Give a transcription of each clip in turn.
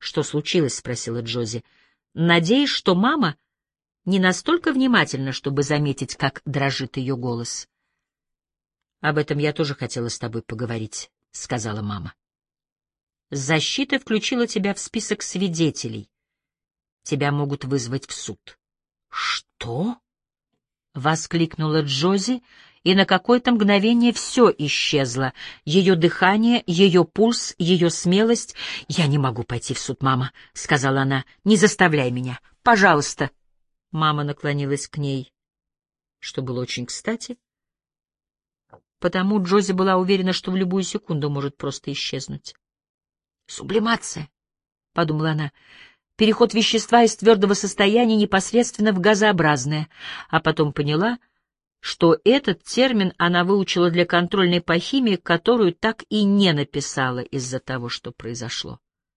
«Что случилось?» — спросила Джози, надеясь, что мама не настолько внимательна, чтобы заметить, как дрожит ее голос. «Об этом я тоже хотела с тобой поговорить», — сказала мама. «Защита включила тебя в список свидетелей. Тебя могут вызвать в суд». «Что?» — воскликнула Джози, и на какое-то мгновение все исчезло. Ее дыхание, ее пульс, ее смелость. «Я не могу пойти в суд, мама», — сказала она. «Не заставляй меня. Пожалуйста». Мама наклонилась к ней, что было очень кстати, потому Джози была уверена, что в любую секунду может просто исчезнуть. «Сублимация», — подумала она, — «переход вещества из твердого состояния непосредственно в газообразное», а потом поняла, что этот термин она выучила для контрольной по химии, которую так и не написала из-за того, что произошло.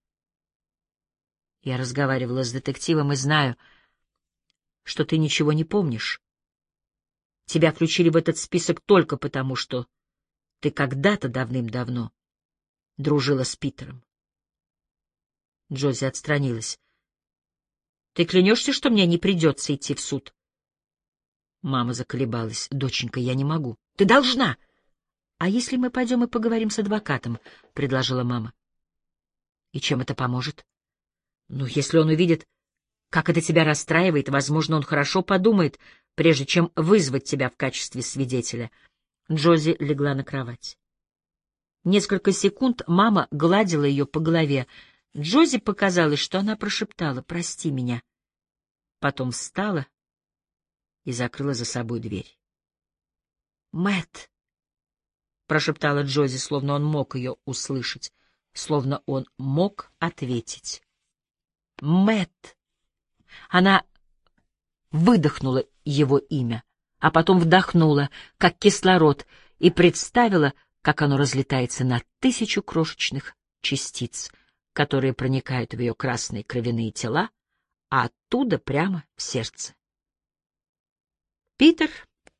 «Я разговаривала с детективом и знаю, что ты ничего не помнишь. Тебя включили в этот список только потому, что ты когда-то давным-давно дружила с Питером». Джози отстранилась. «Ты клянешься, что мне не придется идти в суд?» Мама заколебалась. «Доченька, я не могу». «Ты должна!» «А если мы пойдем и поговорим с адвокатом?» — предложила мама. «И чем это поможет?» «Ну, если он увидит, как это тебя расстраивает, возможно, он хорошо подумает, прежде чем вызвать тебя в качестве свидетеля». Джози легла на кровать. Несколько секунд мама гладила ее по голове. Джози показалось, что она прошептала: «Прости меня». Потом встала и закрыла за собой дверь. «Мэтт», — прошептала Джози, словно он мог ее услышать, словно он мог ответить. «Мэтт». Она выдохнула его имя, а потом вдохнула, как кислород, и представила, как оно разлетается на 1000 крошечных частиц, которые проникают в ее красные кровяные тела, а оттуда прямо в сердце. Питер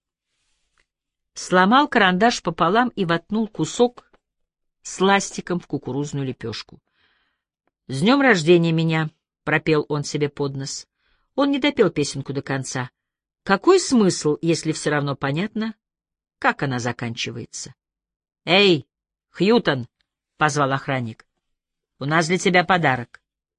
сломал карандаш пополам и воткнул кусок с ластиком в кукурузную лепешку. «С днем рождения меня!» — пропел он себе под нос. Он не допел песенку до конца. Какой смысл, если все равно понятно, как она заканчивается? «Эй, Хьютон!» — позвал охранник. «У нас для тебя подарок».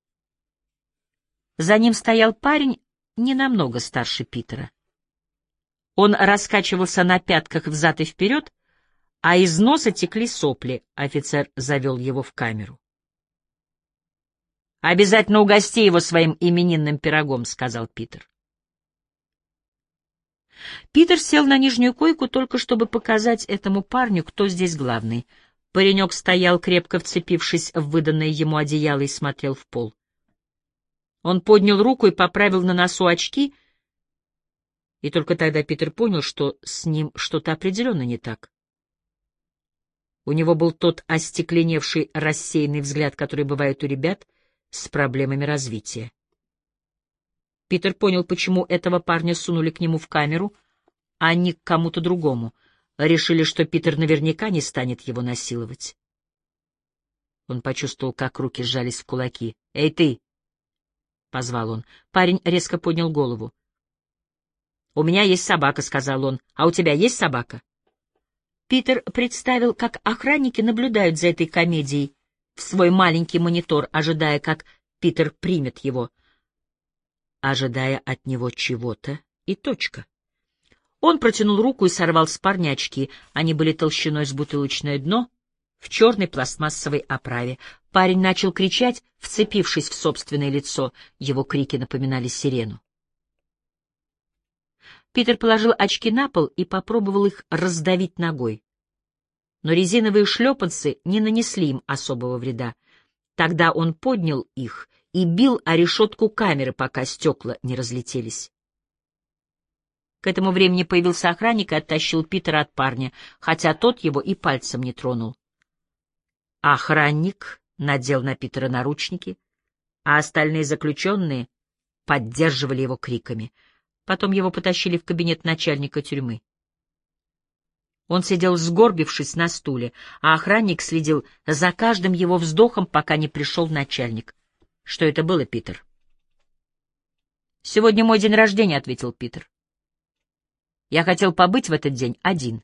За ним стоял парень не намного старше Питера. Он раскачивался на пятках взад и вперед, а из носа текли сопли. Офицер завел его в камеру. «Обязательно угости его своим именинным пирогом», — сказал Питер. Питер сел на нижнюю койку только чтобы показать этому парню, кто здесь главный. Паренек стоял, крепко вцепившись в выданное ему одеяло, и смотрел в пол. Он поднял руку и поправил на носу очки, и только тогда Питер понял, что с ним что-то определенно не так. У него был тот остекленевший, рассеянный взгляд, который бывает у ребят с проблемами развития. Питер понял, почему этого парня сунули к нему в камеру, а не к кому-то другому. Решили, что Питер наверняка не станет его насиловать. Он почувствовал, как руки сжались в кулаки. «Эй, ты!» — позвал он. Парень резко поднял голову. «У меня есть собака», — сказал он. «А у тебя есть собака?» Питер представил, как охранники наблюдают за этой комедией в свой маленький монитор, ожидая, как Питер примет его. Ожидая от него чего-то и точка. Он протянул руку и сорвал с парня очки. Они были толщиной с бутылочное дно, в черной пластмассовой оправе. Парень начал кричать, вцепившись в собственное лицо. Его крики напоминали сирену. Питер положил очки на пол и попробовал их раздавить ногой. Но резиновые шлепанцы не нанесли им особого вреда. Тогда он поднял их и бил о решетку камеры, пока стекла не разлетелись. К этому времени появился охранник и оттащил Питера от парня, хотя тот его и пальцем не тронул. Охранник надел на Питера наручники, а остальные заключенные поддерживали его криками. Потом его потащили в кабинет начальника тюрьмы. Он сидел сгорбившись на стуле, а охранник следил за каждым его вздохом, пока не пришел начальник. Что это было, Питер? «Сегодня мой день рождения», — ответил Питер. «Я хотел побыть в этот день один».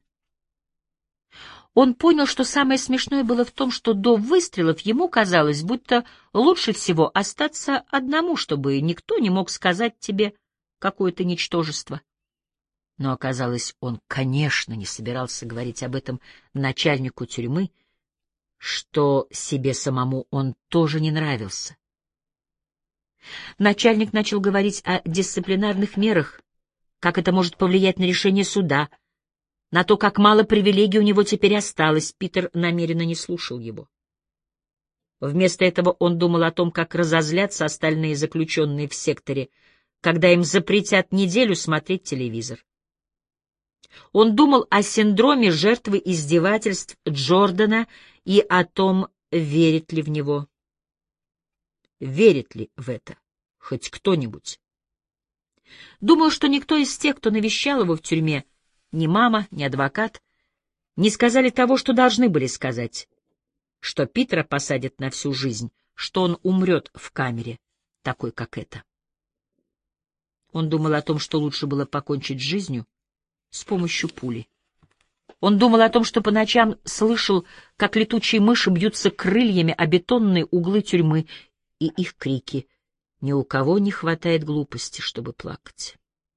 Он понял, что самое смешное было в том, что до выстрелов ему казалось, будто лучше всего остаться одному, чтобы никто не мог сказать тебе какое-то ничтожество. Но оказалось, он, конечно, не собирался говорить об этом начальнику тюрьмы, что себе самому он тоже не нравился. Начальник начал говорить о дисциплинарных мерах, как это может повлиять на решение суда, на то, как мало привилегий у него теперь осталось. Питер намеренно не слушал его. Вместо этого он думал о том, как разозлятся остальные заключенные в секторе, когда им запретят неделю смотреть телевизор. Он думал о синдроме жертвы издевательств Джордана и о том, верит ли в него. Верит ли в это хоть кто-нибудь? Думал, что никто из тех, кто навещал его в тюрьме, ни мама, ни адвокат, не сказали того, что должны были сказать, что Питера посадят на всю жизнь, что он умрет в камере, такой, как эта. Он думал о том, что лучше было покончить с жизнью с помощью пули. Он думал о том, что по ночам слышал, как летучие мыши бьются крыльями о бетонные углы тюрьмы, и их крики. Ни у кого не хватает глупости, чтобы плакать.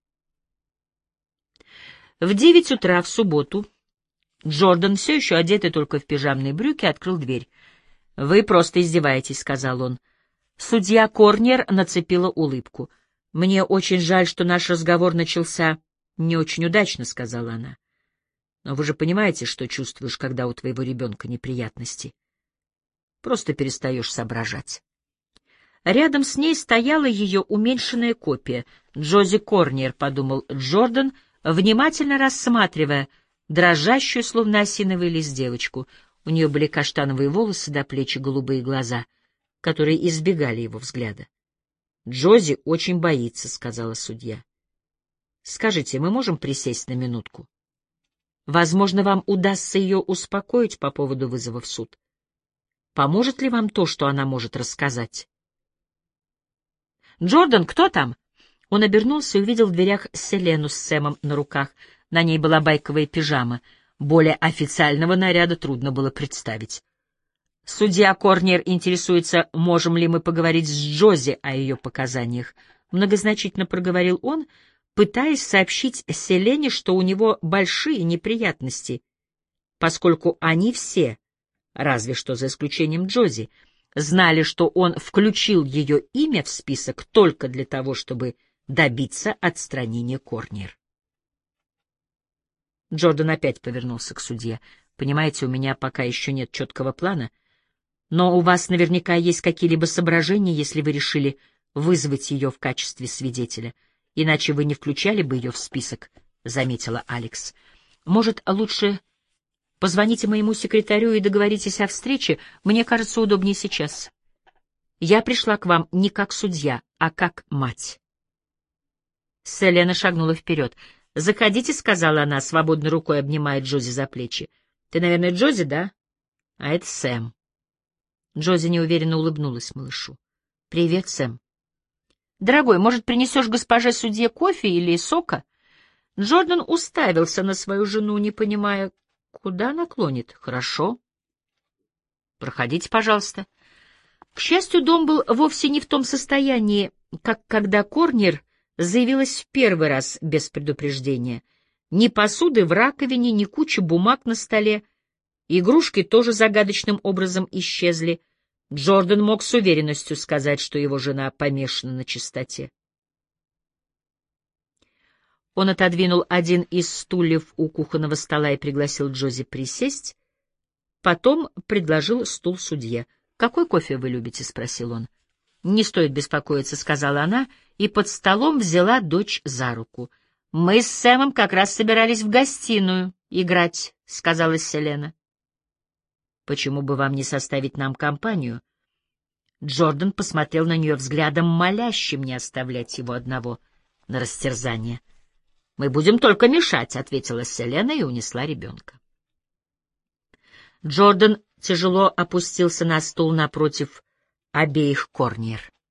В 9 утра в субботу Джордан, все еще одетый только в пижамные брюки, открыл дверь. «Вы просто издеваетесь», — сказал он. Судья Корнер нацепила улыбку. «Мне очень жаль, что наш разговор начался не очень удачно», — сказала она. «Но вы же понимаете, что чувствуешь, когда у твоего ребенка неприятности. Просто перестаешь соображать». Рядом с ней стояла ее уменьшенная копия. «Джози Корнер», — подумал Джордан, внимательно рассматривая дрожащую, словно осиновый лист, девочку. У нее были каштановые волосы до плеч и голубые глаза, которые избегали его взгляда. «Джози очень боится», — сказала судья. «Скажите, мы можем присесть на минутку? Возможно, вам удастся ее успокоить по поводу вызова в суд. Поможет ли вам то, что она может рассказать?» «Джордан, кто там?» Он обернулся и увидел в дверях Селену с Сэмом на руках. На ней была байковая пижама. Более официального наряда трудно было представить. «Судья Корнер интересуется, можем ли мы поговорить с Джози о ее показаниях», — многозначительно проговорил он, пытаясь сообщить Селене, что у него большие неприятности, поскольку они все, разве что за исключением Джози, знали, что он включил ее имя в список только для того, чтобы добиться отстранения Корнер. Джордан опять повернулся к судье. «Понимаете, у меня пока еще нет четкого плана, но у вас наверняка есть какие-либо соображения, если вы решили вызвать ее в качестве свидетеля. Иначе вы не включали бы ее в список», — заметила Алекс. «Может, лучше позвоните моему секретарю и договоритесь о встрече? Мне кажется, удобнее сейчас. Я пришла к вам не как судья, а как мать». Селена шагнула вперед. «Заходите», — сказала она, свободной рукой обнимая Джози за плечи. «Ты, наверное, Джози, да? А это Сэм». Джози неуверенно улыбнулась малышу. «Привет, Сэм». «Дорогой, может, принесешь госпоже судье кофе или сока?» Джордан уставился на свою жену, не понимая, куда она клонит. «Хорошо. Проходите, пожалуйста». К счастью, дом был вовсе не в том состоянии, как когда Корнер заявилась в первый раз без предупреждения. Ни посуды в раковине, ни кучи бумаг на столе. Игрушки тоже загадочным образом исчезли. Джордан мог с уверенностью сказать, что его жена помешана на чистоте. Он отодвинул один из стульев у кухонного стола и пригласил Джози присесть. Потом предложил стул судье. «Какой кофе вы любите?» — спросил он. «Не стоит беспокоиться», — сказала она, и под столом взяла дочь за руку. «Мы с Сэмом как раз собирались в гостиную играть», — сказала Селена. «Почему бы вам не составить нам компанию?» Джордан посмотрел на нее взглядом, молящим не оставлять его одного на растерзание. «Мы будем только мешать», — ответила Селена и унесла ребенка. Джордан тяжело опустился на стул напротив обеих Корнер.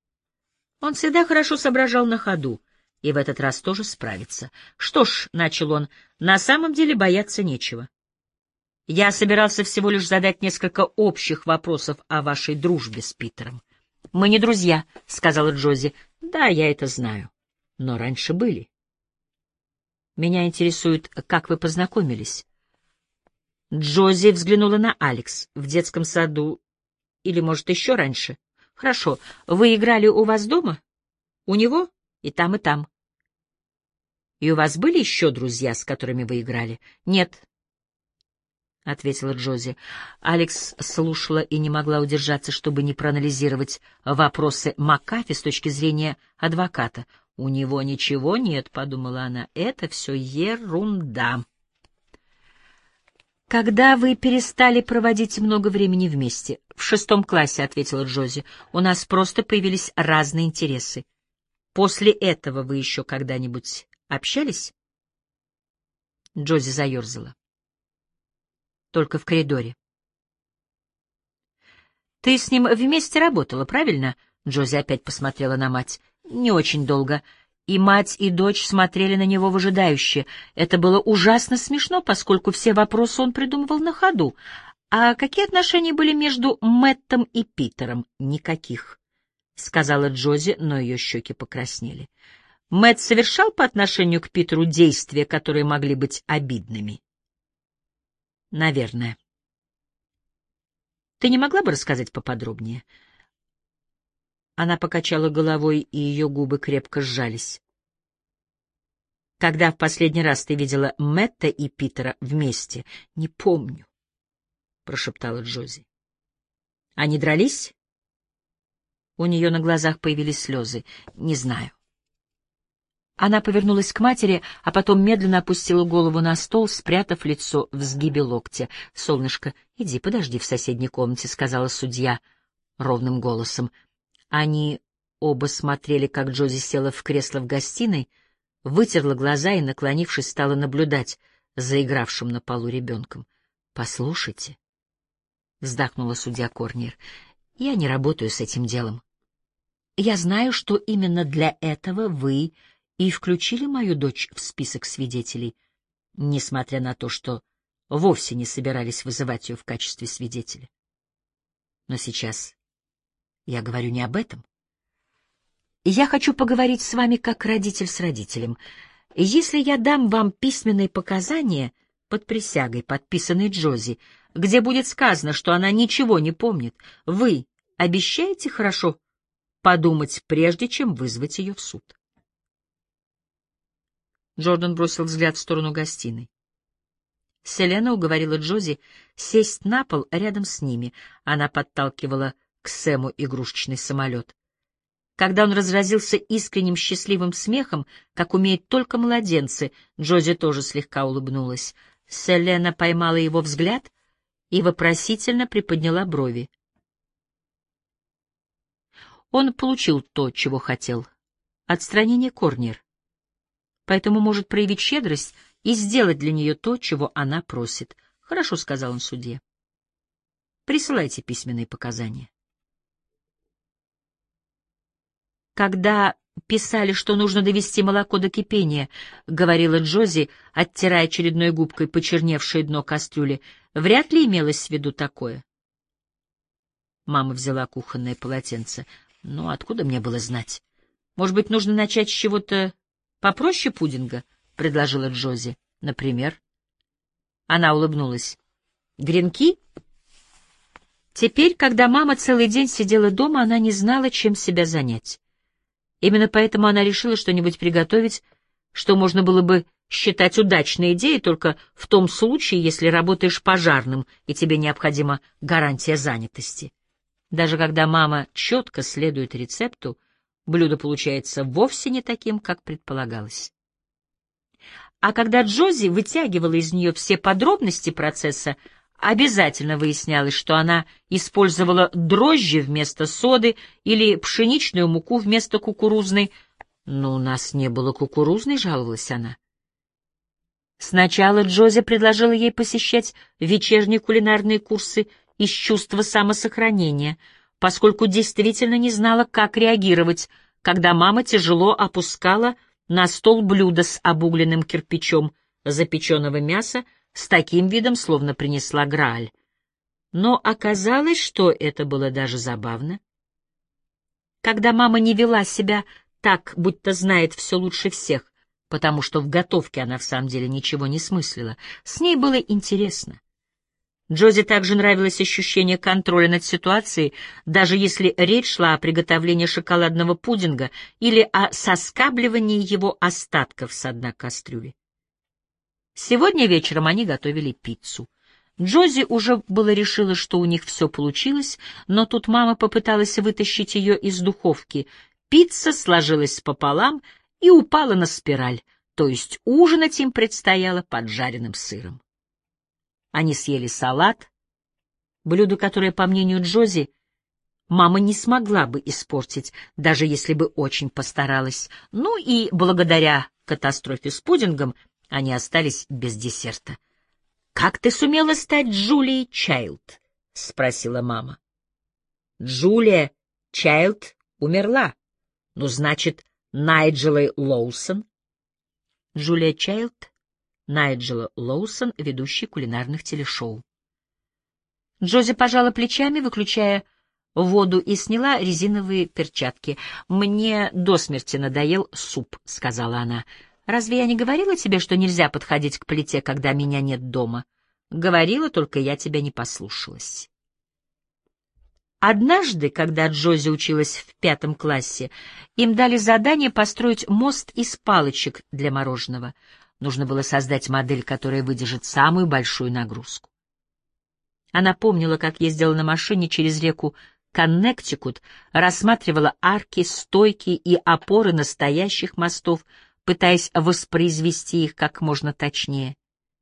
Он всегда хорошо соображал на ходу, и в этот раз тоже справится. Что ж, — начал он, — на самом деле бояться нечего. Я собирался всего лишь задать несколько общих вопросов о вашей дружбе с Питером. — Мы не друзья, — сказала Джози. — Да, я это знаю. Но раньше были. Меня интересует, как вы познакомились. Джози взглянула на Алекс. В детском саду или, может, еще раньше? Хорошо. Вы играли у вас дома? У него? И там, и там. И у вас были еще друзья, с которыми вы играли? Нет, — ответила Джози. Алекс слушала и не могла удержаться, чтобы не проанализировать вопросы Макафи с точки зрения адвоката. «У него ничего нет», — подумала она, — «это все ерунда». «Когда вы перестали проводить много времени вместе?» «В 6 классе», — ответила Джози. «У нас просто появились разные интересы. После этого вы еще когда-нибудь общались?» Джози заерзала. «Только в коридоре». «Ты с ним вместе работала, правильно?» Джози опять посмотрела на мать. «Не очень долго». И мать, и дочь смотрели на него выжидающе. Это было ужасно смешно, поскольку все вопросы он придумывал на ходу. «А какие отношения были между Мэттом и Питером?» «Никаких», — сказала Джози, но ее щеки покраснели. «Мэтт совершал по отношению к Питеру действия, которые могли быть обидными?» «Наверное». «Ты не могла бы рассказать поподробнее?» Она покачала головой, и ее губы крепко сжались. «Когда в последний раз ты видела Мэтта и Питера вместе?» «Не помню», — прошептала Джози. «Они дрались?» У нее на глазах появились слезы. «Не знаю». Она повернулась к матери, а потом медленно опустила голову на стол, спрятав лицо в сгибе локтя. «Солнышко, иди, подожди в соседней комнате», — сказала судья ровным голосом. Они оба смотрели, как Джози села в кресло в гостиной, вытерла глаза и, наклонившись, стала наблюдать за игравшим на полу ребенком. «Послушайте», — вздохнула судья Корнер, — «я не работаю с этим делом. Я знаю, что именно для этого вы и включили мою дочь в список свидетелей, несмотря на то, что вовсе не собирались вызывать ее в качестве свидетеля. Но сейчас я говорю не об этом. Я хочу поговорить с вами как родитель с родителем. Если я дам вам письменные показания под присягой, подписанной Джози, где будет сказано, что она ничего не помнит, вы обещаете хорошо подумать, прежде чем вызвать ее в суд?» Джордан бросил взгляд в сторону гостиной. Селена уговорила Джози сесть на пол рядом с ними. Она подталкивала к Сэму игрушечный самолет. Когда он разразился искренним счастливым смехом, как умеют только младенцы, Джози тоже слегка улыбнулась. Селена поймала его взгляд и вопросительно приподняла брови. Он получил то, чего хотел — отстранение Корнер, поэтому может проявить щедрость и сделать для нее то, чего она просит. «Хорошо», — сказал он судье. «Присылайте письменные показания». «Когда писали, что нужно довести молоко до кипения», — говорила Джози, оттирая очередной губкой почерневшее дно кастрюли, — «вряд ли имелось в виду такое». Мама взяла кухонное полотенце. «Ну, откуда мне было знать? Может быть, нужно начать с чего-то попроще пудинга?» — предложила Джози. «Например?» Она улыбнулась. «Гренки?» Теперь, когда мама целый день сидела дома, она не знала, чем себя занять. Именно поэтому она решила что-нибудь приготовить, что можно было бы считать удачной идеей только в том случае, если работаешь пожарным и тебе необходима гарантия занятости. Даже когда мама четко следует рецепту, блюдо получается вовсе не таким, как предполагалось. А когда Джози вытягивала из нее все подробности процесса, обязательно выяснялось, что она использовала дрожжи вместо соды или пшеничную муку вместо кукурузной. «Но у нас не было кукурузной», — жаловалась она. Сначала Джози предложила ей посещать вечерние кулинарные курсы из чувства самосохранения, поскольку действительно не знала, как реагировать, когда мама тяжело опускала на стол блюдо с обугленным кирпичом запеченного мяса с таким видом, словно принесла Грааль. Но оказалось, что это было даже забавно. Когда мама не вела себя так, будто знает все лучше всех, потому что в готовке она в самом деле ничего не смыслила, с ней было интересно. Джози также нравилось ощущение контроля над ситуацией, даже если речь шла о приготовлении шоколадного пудинга или о соскабливании его остатков с дна кастрюли. Сегодня вечером они готовили пиццу. Джози уже было решила, что у них все получилось, но тут мама попыталась вытащить ее из духовки. Пицца сложилась пополам и упала на спираль, то есть ужинать им предстояло поджаренным сыром. Они съели салат, блюдо, которое, по мнению Джози, мама не смогла бы испортить, даже если бы очень постаралась. Ну и благодаря катастрофе с пудингом они остались без десерта. «Как ты сумела стать Джулией Чайлд?» — спросила мама. «Джулия Чайлд умерла. Ну, значит, Найджела Лоусон?» Джулия Чайлд, Найджела Лоусон, ведущий кулинарных телешоу. Джози пожала плечами, выключая воду, и сняла резиновые перчатки. «Мне до смерти надоел суп», — сказала она. «Разве я не говорила тебе, что нельзя подходить к плите, когда меня нет дома?» «Говорила, только я тебя не послушалась». Однажды, когда Джози училась в 5 классе, им дали задание построить мост из палочек для мороженого. Нужно было создать модель, которая выдержит самую большую нагрузку. Она помнила, как ездила на машине через реку Коннектикут, рассматривала арки, стойки и опоры настоящих мостов, пытаясь воспроизвести их как можно точнее.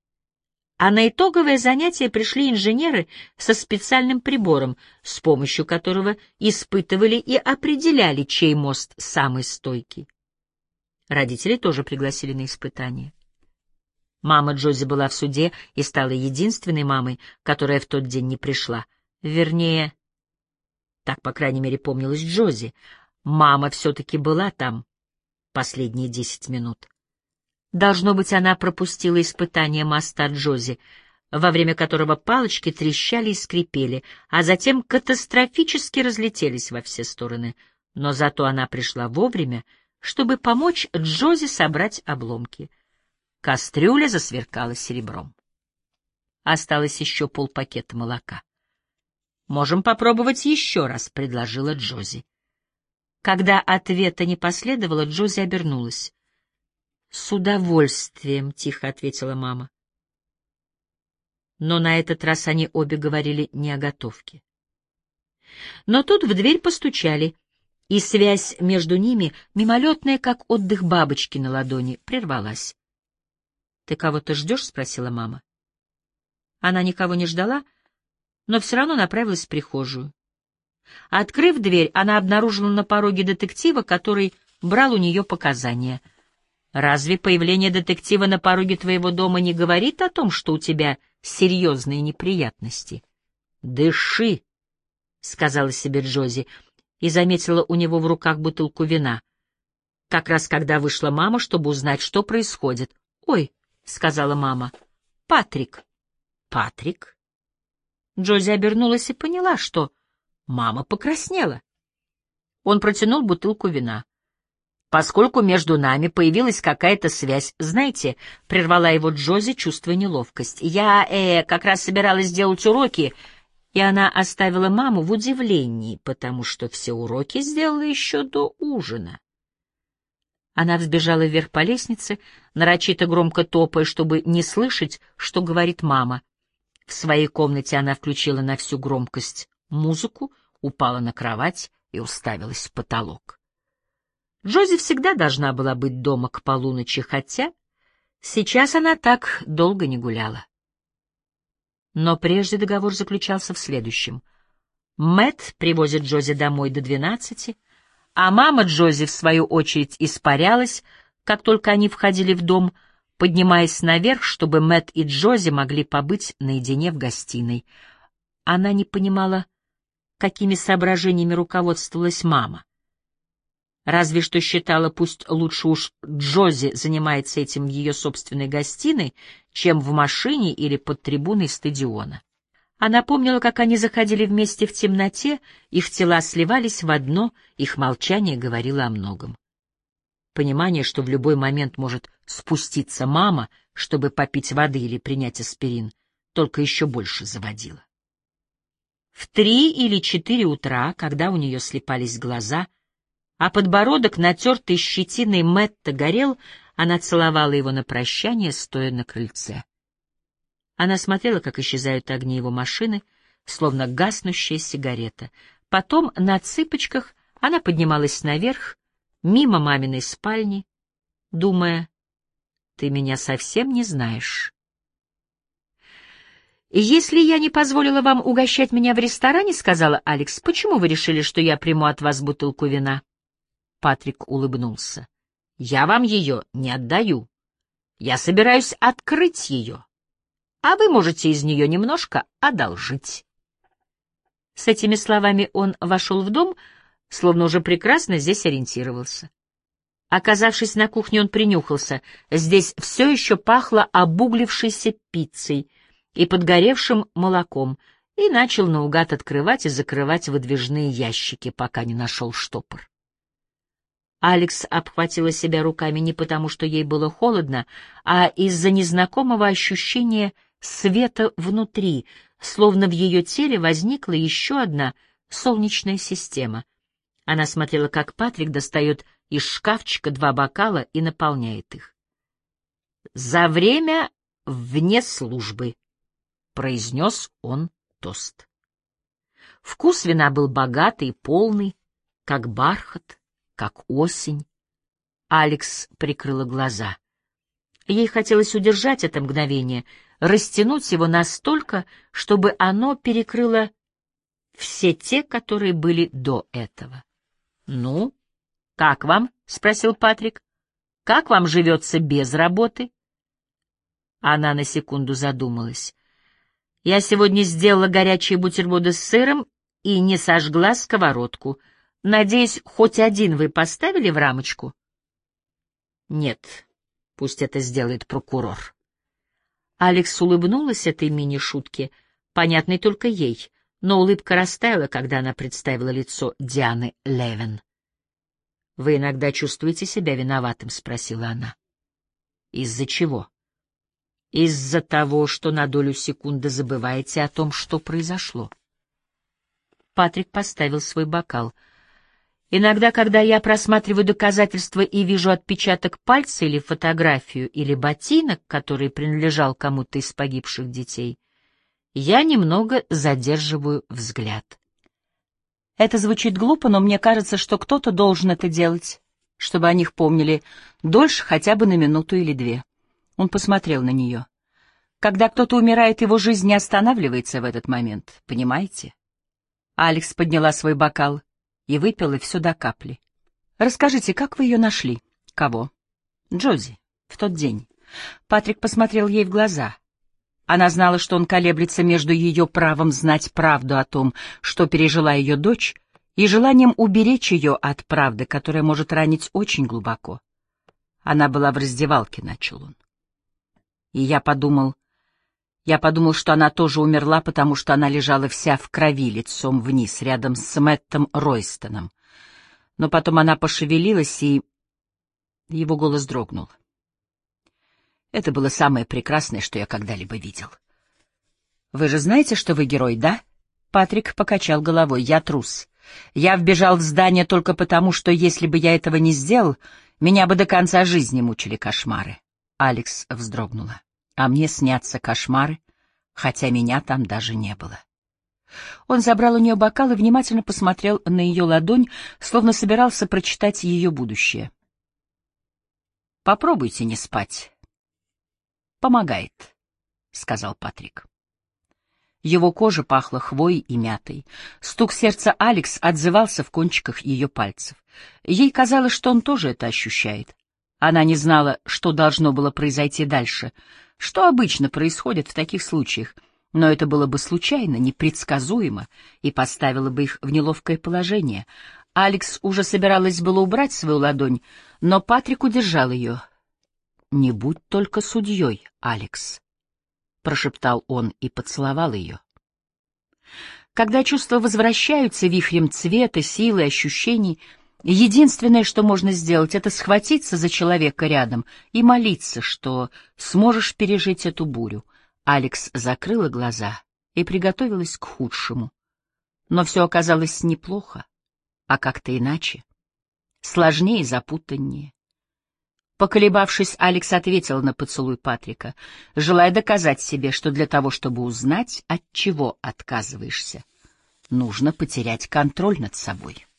А на итоговое занятие пришли инженеры со специальным прибором, с помощью которого испытывали и определяли, чей мост самый стойкий. Родители тоже пригласили на испытание. Мама Джози была в суде и стала единственной мамой, которая в тот день не пришла. Вернее, так, по крайней мере, помнилось Джози. Мама все-таки была там последние 10 минут. Должно быть, она пропустила испытание моста Джози, во время которого палочки трещали и скрипели, а затем катастрофически разлетелись во все стороны. Но зато она пришла вовремя, чтобы помочь Джози собрать обломки. Кастрюля засверкала серебром. Осталось еще полпакета молока. «Можем попробовать еще раз», — предложила Джози. Когда ответа не последовало, Джози обернулась. «С удовольствием», — тихо ответила мама. Но на этот раз они обе говорили не о готовке. Но тут в дверь постучали, и связь между ними, мимолетная, как отдых бабочки на ладони, прервалась. «Ты кого-то ждешь?» — спросила мама. Она никого не ждала, но все равно направилась в прихожую. Открыв дверь, она обнаружила на пороге детектива, который брал у нее показания. «Разве появление детектива на пороге твоего дома не говорит о том, что у тебя серьезные неприятности?» «Дыши», — сказала себе Джози, и заметила у него в руках бутылку вина. Как раз когда вышла мама, чтобы узнать, что происходит. «Ой», — сказала мама, — «Патрик». «Патрик?» Джози обернулась и поняла, что мама покраснела. Он протянул бутылку вина. «Поскольку между нами появилась какая-то связь, знаете», — прервала его Джози, чувствуя неловкость, «я, как раз собиралась делать уроки», и она оставила маму в удивлении, потому что все уроки сделала еще до ужина. Она взбежала вверх по лестнице, нарочито громко топая, чтобы не слышать, что говорит мама. В своей комнате она включила на всю громкость музыку, упала на кровать и уставилась в потолок. Джози всегда должна была быть дома к полуночи, хотя сейчас она так долго не гуляла. Но прежде договор заключался в следующем. Мэтт привозит Джози домой до 12, а мама Джози, в свою очередь, испарялась, как только они входили в дом, поднимаясь наверх, чтобы Мэтт и Джози могли побыть наедине в гостиной. Она не понимала, какими соображениями руководствовалась мама. Разве что считала, пусть лучше уж Джози занимается этим в ее собственной гостиной, чем в машине или под трибуной стадиона. Она помнила, как они заходили вместе в темноте, их тела сливались в одно, их молчание говорило о многом. Понимание, что в любой момент может спуститься мама, чтобы попить воды или принять аспирин, только еще больше заводило. В 3 или 4 утра, когда у нее слипались глаза, а подбородок, натертый щетиной Мэтта, горел, она целовала его на прощание, стоя на крыльце. Она смотрела, как исчезают огни его машины, словно гаснущая сигарета. Потом на цыпочках она поднималась наверх, мимо маминой спальни, думая: «Ты меня совсем не знаешь». «Если я не позволила вам угощать меня в ресторане, — сказала Алекс, — почему вы решили, что я приму от вас бутылку вина?» Патрик улыбнулся. «Я вам ее не отдаю. Я собираюсь открыть ее, а вы можете из нее немножко одолжить». С этими словами он вошел в дом, словно уже прекрасно здесь ориентировался. Оказавшись на кухне, он принюхался. Здесь все еще пахло обуглившейся пиццей и подгоревшим молоком, и начал наугад открывать и закрывать выдвижные ящики, пока не нашел штопор. Алекс обхватила себя руками не потому, что ей было холодно, а из-за незнакомого ощущения света внутри, словно в ее теле возникла еще одна солнечная система. Она смотрела, как Патрик достает из шкафчика 2 бокала и наполняет их. «За время вне службы», — произнес он тост. Вкус вина был богатый и полный, как бархат, как осень. Алекс прикрыла глаза. Ей хотелось удержать это мгновение, растянуть его настолько, чтобы оно перекрыло все те, которые были до этого. «Ну, как вам?» — спросил Патрик. «Как вам живется без работы?» Она на секунду задумалась. «Я сегодня сделала горячие бутерброды с сыром и не сожгла сковородку. Надеюсь, хоть один вы поставили в рамочку?» «Нет, пусть это сделает прокурор». Алекс улыбнулась этой мини-шутке, понятной только ей, но улыбка растаяла, когда она представила лицо Дианы Левин. «Вы иногда чувствуете себя виноватым?» — спросила она. «Из-за чего?» «Из-за того, что на долю секунды забываете о том, что произошло». Патрик поставил свой бокал. «Иногда, когда я просматриваю доказательства и вижу отпечаток пальца или фотографию, или ботинок, который принадлежал кому-то из погибших детей, я немного задерживаю взгляд. Это звучит глупо, но мне кажется, что кто-то должен это делать, чтобы о них помнили дольше, хотя бы на минуту или 2. Он посмотрел на нее. Когда кто-то умирает, его жизнь не останавливается в этот момент, понимаете? Алекс подняла свой бокал и выпила все до капли. «Расскажите, как вы ее нашли?» «Кого?» «Джози, в тот день». Патрик посмотрел ей в глаза. Она знала, что он колеблется между ее правом знать правду о том, что пережила ее дочь, и желанием уберечь ее от правды, которая может ранить очень глубоко. Она была в раздевалке, начал он. И я подумал, что она тоже умерла, потому что она лежала вся в крови, лицом вниз, рядом с Мэттом Ройстоном. Но потом она пошевелилась, и его голос дрогнул. Это было самое прекрасное, что я когда-либо видел. «Вы же знаете, что вы герой, да?» Патрик покачал головой. «Я трус. Я вбежал в здание только потому, что если бы я этого не сделал, меня бы до конца жизни мучили кошмары». Алекс вздрогнула. «А мне снятся кошмары, хотя меня там даже не было». Он забрал у нее бокал и внимательно посмотрел на ее ладонь, словно собирался прочитать ее будущее. «Попробуйте не спать. Помогает», — сказал Патрик. Его кожа пахла хвоей и мятой. Стук сердца Алекс отзывался в кончиках ее пальцев. Ей казалось, что он тоже это ощущает. Она не знала, что должно было произойти дальше, что обычно происходит в таких случаях, но это было бы случайно, непредсказуемо и поставило бы их в неловкое положение. Алекс уже собиралась было убрать свою ладонь, но Патрик удержал ее. «Не будь только судьей, Алекс», — прошептал он и поцеловал ее. Когда чувства возвращаются вихрем цвета, силы, ощущений, единственное, что можно сделать, — это схватиться за человека рядом и молиться, что сможешь пережить эту бурю. Алекс закрыла глаза и приготовилась к худшему. Но все оказалось неплохо, а как-то иначе, сложнее и запутаннее. Поколебавшись, Алекс ответила на поцелуй Патрика, желая доказать себе, что для того, чтобы узнать, от чего отказываешься, нужно потерять контроль над собой.